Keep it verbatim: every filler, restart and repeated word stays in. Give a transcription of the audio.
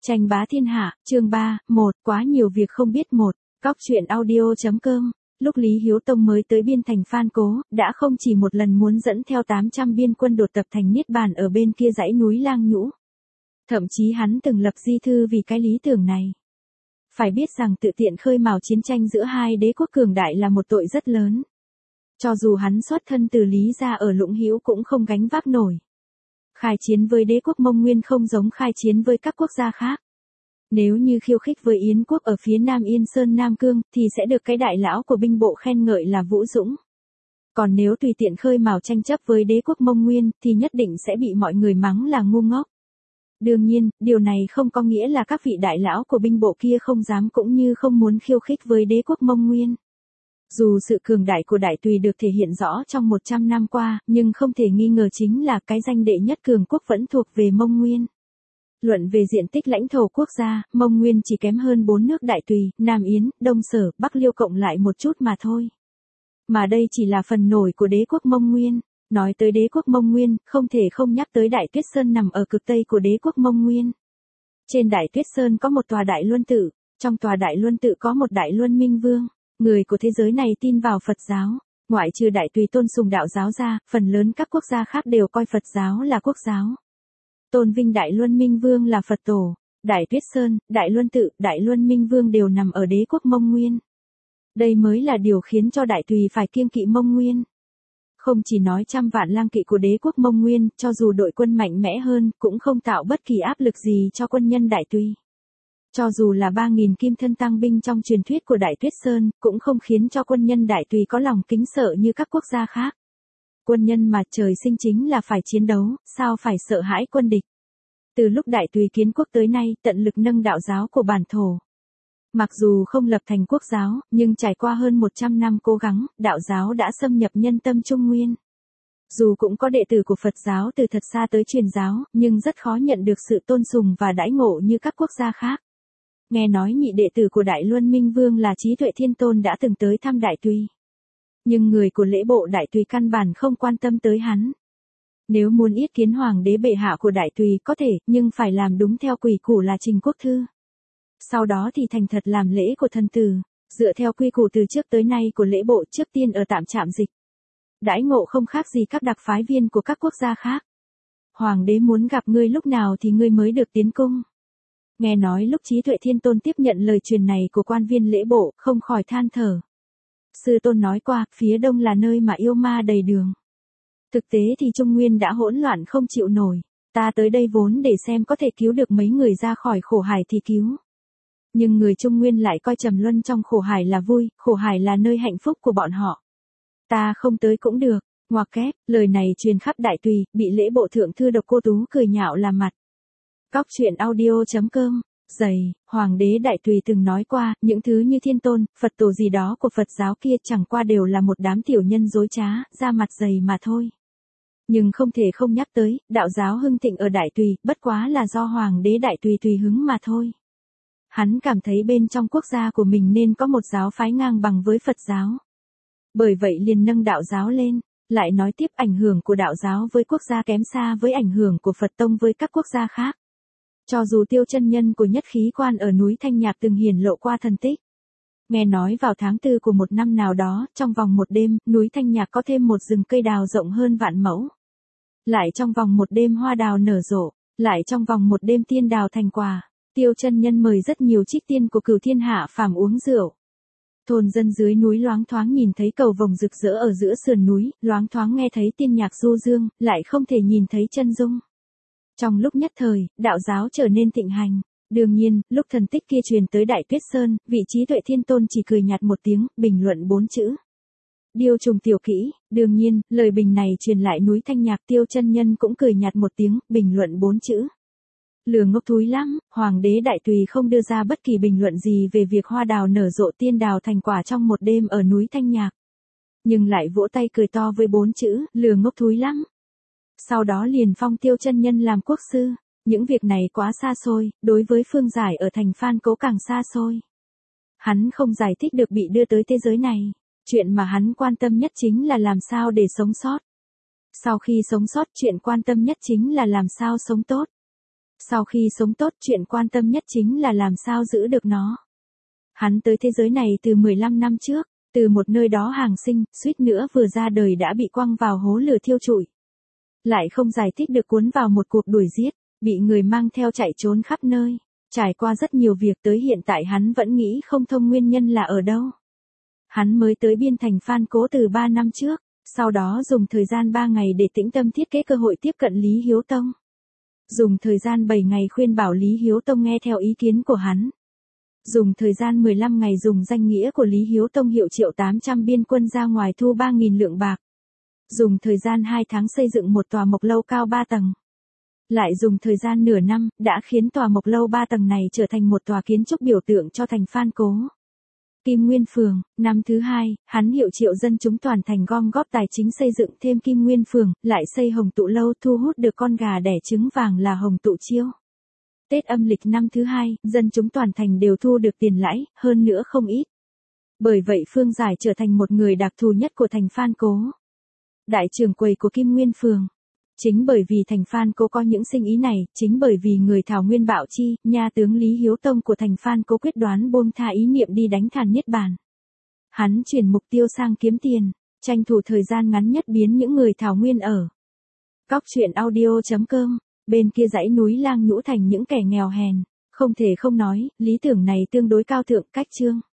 Tranh bá thiên hạ, chương ba, một, quá nhiều việc không biết một, Cóc truyện audio.com. Lúc Lý Hiếu Tông mới tới biên thành Phan Cố, đã không chỉ một lần muốn dẫn theo tám trăm biên quân đột tập thành Niết Bàn ở bên kia dãy núi Lang Nhũ. Thậm chí hắn từng lập di thư vì cái lý tưởng này. Phải biết rằng tự tiện khơi mào chiến tranh giữa hai đế quốc cường đại là một tội rất lớn. Cho dù hắn xuất thân từ Lý gia ở Lũng Hữu cũng không gánh vác nổi. Khai chiến với đế quốc Mông Nguyên không giống khai chiến với các quốc gia khác. Nếu như khiêu khích với Yến quốc ở phía Nam Yên Sơn Nam Cương thì sẽ được cái đại lão của binh bộ khen ngợi là vũ dũng. Còn nếu tùy tiện khơi mào tranh chấp với đế quốc Mông Nguyên thì nhất định sẽ bị mọi người mắng là ngu ngốc. Đương nhiên, điều này không có nghĩa là các vị đại lão của binh bộ kia không dám cũng như không muốn khiêu khích với đế quốc Mông Nguyên. Dù sự cường đại của Đại Tùy được thể hiện rõ trong một trăm năm qua, nhưng không thể nghi ngờ chính là cái danh đệ nhất cường quốc vẫn thuộc về Mông Nguyên. Luận về diện tích lãnh thổ quốc gia, Mông Nguyên chỉ kém hơn bốn nước Đại Tùy, Nam Yến, Đông Sở, Bắc Liêu cộng lại một chút mà thôi. Mà đây chỉ là phần nổi của đế quốc Mông Nguyên. Nói tới đế quốc Mông Nguyên, không thể không nhắc tới Đại Tuyết Sơn nằm ở cực tây của đế quốc Mông Nguyên. Trên Đại Tuyết Sơn có một tòa Đại Luân Tự, trong tòa Đại Luân Tự có một Đại Luân Minh Vương. Người của thế giới này tin vào Phật giáo, ngoại trừ Đại Tùy tôn sùng đạo giáo ra, phần lớn các quốc gia khác đều coi Phật giáo là quốc giáo. Tôn vinh Đại Luân Minh Vương là Phật tổ, Đại Tuyết Sơn, Đại Luân Tự, Đại Luân Minh Vương đều nằm ở đế quốc Mông Nguyên. Đây mới là điều khiến cho Đại Tùy phải kiêng kỵ Mông Nguyên. Không chỉ nói trăm vạn lang kỵ của đế quốc Mông Nguyên, cho dù đội quân mạnh mẽ hơn, cũng không tạo bất kỳ áp lực gì cho quân nhân Đại Tùy. Cho dù là ba nghìn kim thân tăng binh trong truyền thuyết của Đại Tuyết Sơn, cũng không khiến cho quân nhân Đại Tùy có lòng kính sợ như các quốc gia khác. Quân nhân mà trời sinh chính là phải chiến đấu, sao phải sợ hãi quân địch. Từ lúc Đại Tùy kiến quốc tới nay, tận lực nâng đạo giáo của bản thổ. Mặc dù không lập thành quốc giáo, nhưng trải qua hơn một trăm năm cố gắng, đạo giáo đã xâm nhập nhân tâm Trung Nguyên. Dù cũng có đệ tử của Phật giáo từ thật xa tới truyền giáo, nhưng rất khó nhận được sự tôn sùng và đãi ngộ như các quốc gia khác. Nghe nói nhị đệ tử của Đại Luân Minh Vương là Trí Tuệ Thiên Tôn đã từng tới thăm Đại Tùy. Nhưng người của lễ bộ Đại Tùy căn bản không quan tâm tới hắn. Nếu muốn yết kiến hoàng đế bệ hạ của Đại Tùy có thể, nhưng phải làm đúng theo quy củ là trình quốc thư. Sau đó thì thành thật làm lễ của thần tử, dựa theo quy củ từ trước tới nay của lễ bộ trước tiên ở tạm trạm dịch. Đãi ngộ không khác gì các đặc phái viên của các quốc gia khác. Hoàng đế muốn gặp ngươi lúc nào thì ngươi mới được tiến cung. Nghe nói lúc Trí Tuệ Thiên Tôn tiếp nhận lời truyền này của quan viên lễ bộ, không khỏi than thở. Sư tôn nói qua, phía đông là nơi mà yêu ma đầy đường. Thực tế thì Trung Nguyên đã hỗn loạn không chịu nổi, ta tới đây vốn để xem có thể cứu được mấy người ra khỏi khổ hải thì cứu. Nhưng người Trung Nguyên lại coi trầm luân trong khổ hải là vui, khổ hải là nơi hạnh phúc của bọn họ. Ta không tới cũng được, ngoặc kép, lời này truyền khắp Đại Tùy, bị lễ bộ thượng thư Độc Cô Tú cười nhạo là mặt. Cóc truyện audio.com, dày, Hoàng đế Đại Tùy từng nói qua, những thứ như Thiên Tôn, Phật tổ gì đó của Phật giáo kia chẳng qua đều là một đám tiểu nhân dối trá, da mặt dày mà thôi. Nhưng không thể không nhắc tới, đạo giáo hưng thịnh ở Đại Tùy, bất quá là do Hoàng đế Đại Tùy tùy hứng mà thôi. Hắn cảm thấy bên trong quốc gia của mình nên có một giáo phái ngang bằng với Phật giáo. Bởi vậy liền nâng đạo giáo lên, lại nói tiếp ảnh hưởng của đạo giáo với quốc gia kém xa với ảnh hưởng của Phật tông với các quốc gia khác. Cho dù Tiêu Chân Nhân của Nhất Khí Quan ở núi Thanh Nhạc từng hiển lộ qua thần tích. Nghe nói vào tháng tư của một năm nào đó, trong vòng một đêm, núi Thanh Nhạc có thêm một rừng cây đào rộng hơn vạn mẫu. Lại trong vòng một đêm hoa đào nở rộ, lại trong vòng một đêm tiên đào thành quả. Tiêu Chân Nhân mời rất nhiều trích tiên của cửu thiên hạ phàm uống rượu. Thôn dân dưới núi loáng thoáng nhìn thấy cầu vồng rực rỡ ở giữa sườn núi, loáng thoáng nghe thấy tiên nhạc du dương, lại không thể nhìn thấy chân dung. Trong lúc nhất thời, đạo giáo trở nên thịnh hành. Đương nhiên, lúc thần tích kia truyền tới Đại Tuyết Sơn, vị Trí Tuệ Thiên Tôn chỉ cười nhạt một tiếng, bình luận bốn chữ. Điêu trùng tiểu kỹ. Đương nhiên, lời bình này truyền lại núi Thanh Nhạc, Tiêu Chân Nhân cũng cười nhạt một tiếng, bình luận bốn chữ. Lừa ngốc thúi lắm, Hoàng đế Đại Tùy không đưa ra bất kỳ bình luận gì về việc hoa đào nở rộ tiên đào thành quả trong một đêm ở núi Thanh Nhạc. Nhưng lại vỗ tay cười to với bốn chữ, lừa ngốc thúi lắm. Sau đó liền phong Tiêu Chân Nhân làm quốc sư. Những việc này quá xa xôi, đối với Phương Giải ở thành Phan Cố càng xa xôi. Hắn không giải thích được bị đưa tới thế giới này. Chuyện mà hắn quan tâm nhất chính là làm sao để sống sót. Sau khi sống sót, chuyện quan tâm nhất chính là làm sao sống tốt. Sau khi sống tốt, chuyện quan tâm nhất chính là làm sao giữ được nó. Hắn tới thế giới này từ mười lăm năm trước, từ một nơi đó hàng sinh, suýt nữa vừa ra đời đã bị quăng vào hố lửa thiêu trụi. Lại không giải thích được cuốn vào một cuộc đuổi giết, bị người mang theo chạy trốn khắp nơi. Trải qua rất nhiều việc tới hiện tại hắn vẫn nghĩ không thông nguyên nhân là ở đâu. Hắn mới tới biên thành Phan Cố từ ba năm trước, sau đó dùng thời gian ba ngày để tĩnh tâm thiết kế cơ hội tiếp cận Lý Hiếu Tông. Dùng thời gian bảy ngày khuyên bảo Lý Hiếu Tông nghe theo ý kiến của hắn. Dùng thời gian mười lăm ngày dùng danh nghĩa của Lý Hiếu Tông hiệu triệu tám trăm biên quân ra ngoài thu ba nghìn lượng bạc. Dùng thời gian hai tháng xây dựng một tòa mộc lâu cao ba tầng. Lại dùng thời gian nửa năm, đã khiến tòa mộc lâu ba tầng này trở thành một tòa kiến trúc biểu tượng cho thành Phan Cố. Kim Nguyên Phường, năm thứ hai, hắn hiệu triệu dân chúng toàn thành gom góp tài chính xây dựng thêm Kim Nguyên Phường, lại xây Hồng Tụ Lâu thu hút được con gà đẻ trứng vàng là Hồng Tụ Chiêu. Tết âm lịch năm thứ hai, dân chúng toàn thành đều thu được tiền lãi, hơn nữa không ít. Bởi vậy Phương Giải trở thành một người đặc thù nhất của thành Phan Cố. Đại trưởng quầy của Kim Nguyên Phường. Chính bởi vì thành Phan Cố có những sinh ý này, chính bởi vì người Thảo Nguyên Bạo Chi, nha tướng Lý Hiếu Tông của thành Phan Cố quyết đoán buông tha ý niệm đi đánh Thàn Niết Bàn. Hắn chuyển mục tiêu sang kiếm tiền, tranh thủ thời gian ngắn nhất biến những người Thảo Nguyên ở. Cóc truyện audio chấm com, bên kia dãy núi lang nhũ thành những kẻ nghèo hèn, không thể không nói, lý tưởng này tương đối cao thượng cách chương.